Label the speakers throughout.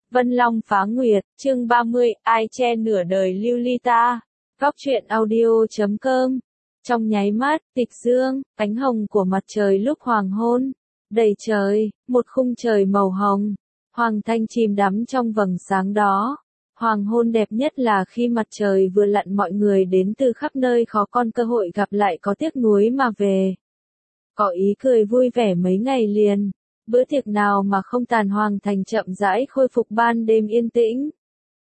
Speaker 1: Vân Long phá nguyệt, chương 30, ai che nửa đời lưu ly ta. Góc truyện audio.com. Trong nháy mắt, tịch dương, ánh hồng của mặt trời lúc hoàng hôn. Đầy trời, một khung trời màu hồng. Hoàng thanh chìm đắm trong vầng sáng đó. Hoàng hôn đẹp nhất là khi mặt trời vừa lặn, mọi người đến từ khắp nơi khó con cơ hội gặp lại, có tiếc nuối mà về. Có ý cười vui vẻ mấy ngày liền. Bữa tiệc nào mà không tàn, Hoàng thành chậm rãi khôi phục ban đêm yên tĩnh.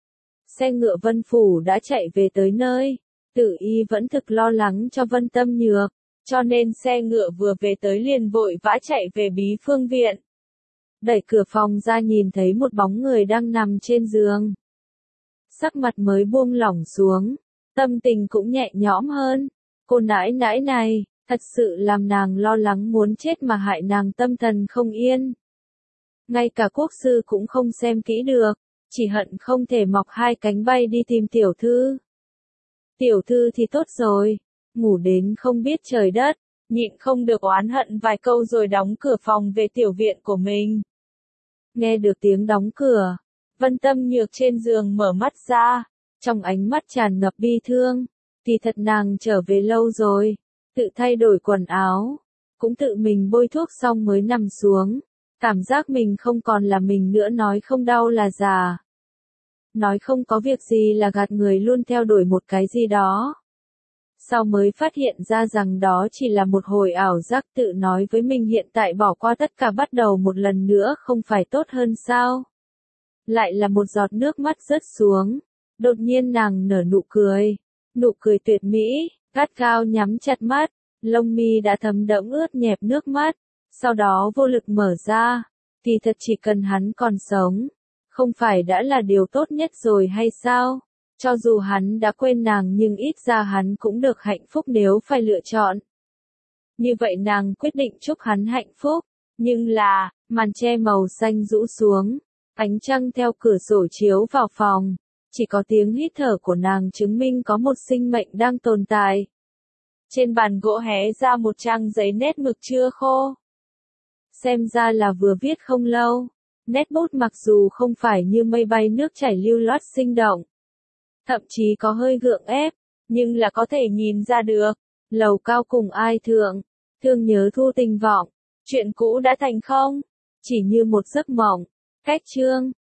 Speaker 1: Xe ngựa Vân Phủ đã chạy về tới nơi. Tử Y vẫn thực lo lắng cho Vân Tâm Nhược, cho nên xe ngựa vừa về tới liền vội vã chạy về Bí Phương Viện. Đẩy cửa phòng ra nhìn thấy một bóng người đang nằm trên giường. Sắc mặt mới buông lỏng xuống, tâm tình cũng nhẹ nhõm hơn. Cô nãi nãi này, thật sự làm nàng lo lắng muốn chết mà hại nàng tâm thần không yên. Ngay cả quốc sư cũng không xem kỹ được, chỉ hận không thể mọc hai cánh bay đi tìm tiểu thư. Tiểu thư thì tốt rồi, ngủ đến không biết trời đất, nhịn không được oán hận vài câu rồi đóng cửa phòng về tiểu viện của mình. Nghe được tiếng đóng cửa, Vân Tâm Nhược trên giường mở mắt ra, trong ánh mắt tràn ngập bi thương. Thì thật nàng trở về lâu rồi, tự thay đổi quần áo, cũng tự mình bôi thuốc xong mới nằm xuống. Cảm giác mình không còn là mình nữa, nói không đau là già. Nói không có việc gì là gạt người, luôn theo đuổi một cái gì đó. Sau mới phát hiện ra rằng đó chỉ là một hồi ảo giác, tự nói với mình hiện tại bỏ qua tất cả bắt đầu một lần nữa không phải tốt hơn sao? Lại là một giọt nước mắt rớt xuống. Đột nhiên nàng nở nụ cười tuyệt mỹ, gắt gao nhắm chặt mắt, lông mi đã thấm đẫm ướt nhẹp nước mắt, sau đó vô lực mở ra. Thì thật chỉ cần hắn còn sống, không phải đã là điều tốt nhất rồi hay sao? Cho dù hắn đã quên nàng nhưng ít ra hắn cũng được hạnh phúc nếu phải lựa chọn. Như vậy nàng quyết định chúc hắn hạnh phúc, nhưng là, màn che màu xanh rũ xuống, ánh trăng theo cửa sổ chiếu vào phòng, chỉ có tiếng hít thở của nàng chứng minh có một sinh mệnh đang tồn tại. Trên bàn gỗ hé ra một trang giấy nét mực chưa khô. Xem ra là vừa viết không lâu, nét bút mặc dù không phải như mây bay nước chảy lưu loát sinh động, thậm chí có hơi gượng ép, nhưng là có thể nhìn ra được. Lầu cao cùng ai thượng, thương nhớ thu tình vọng, chuyện cũ đã thành không, chỉ như một giấc mộng. Cách chương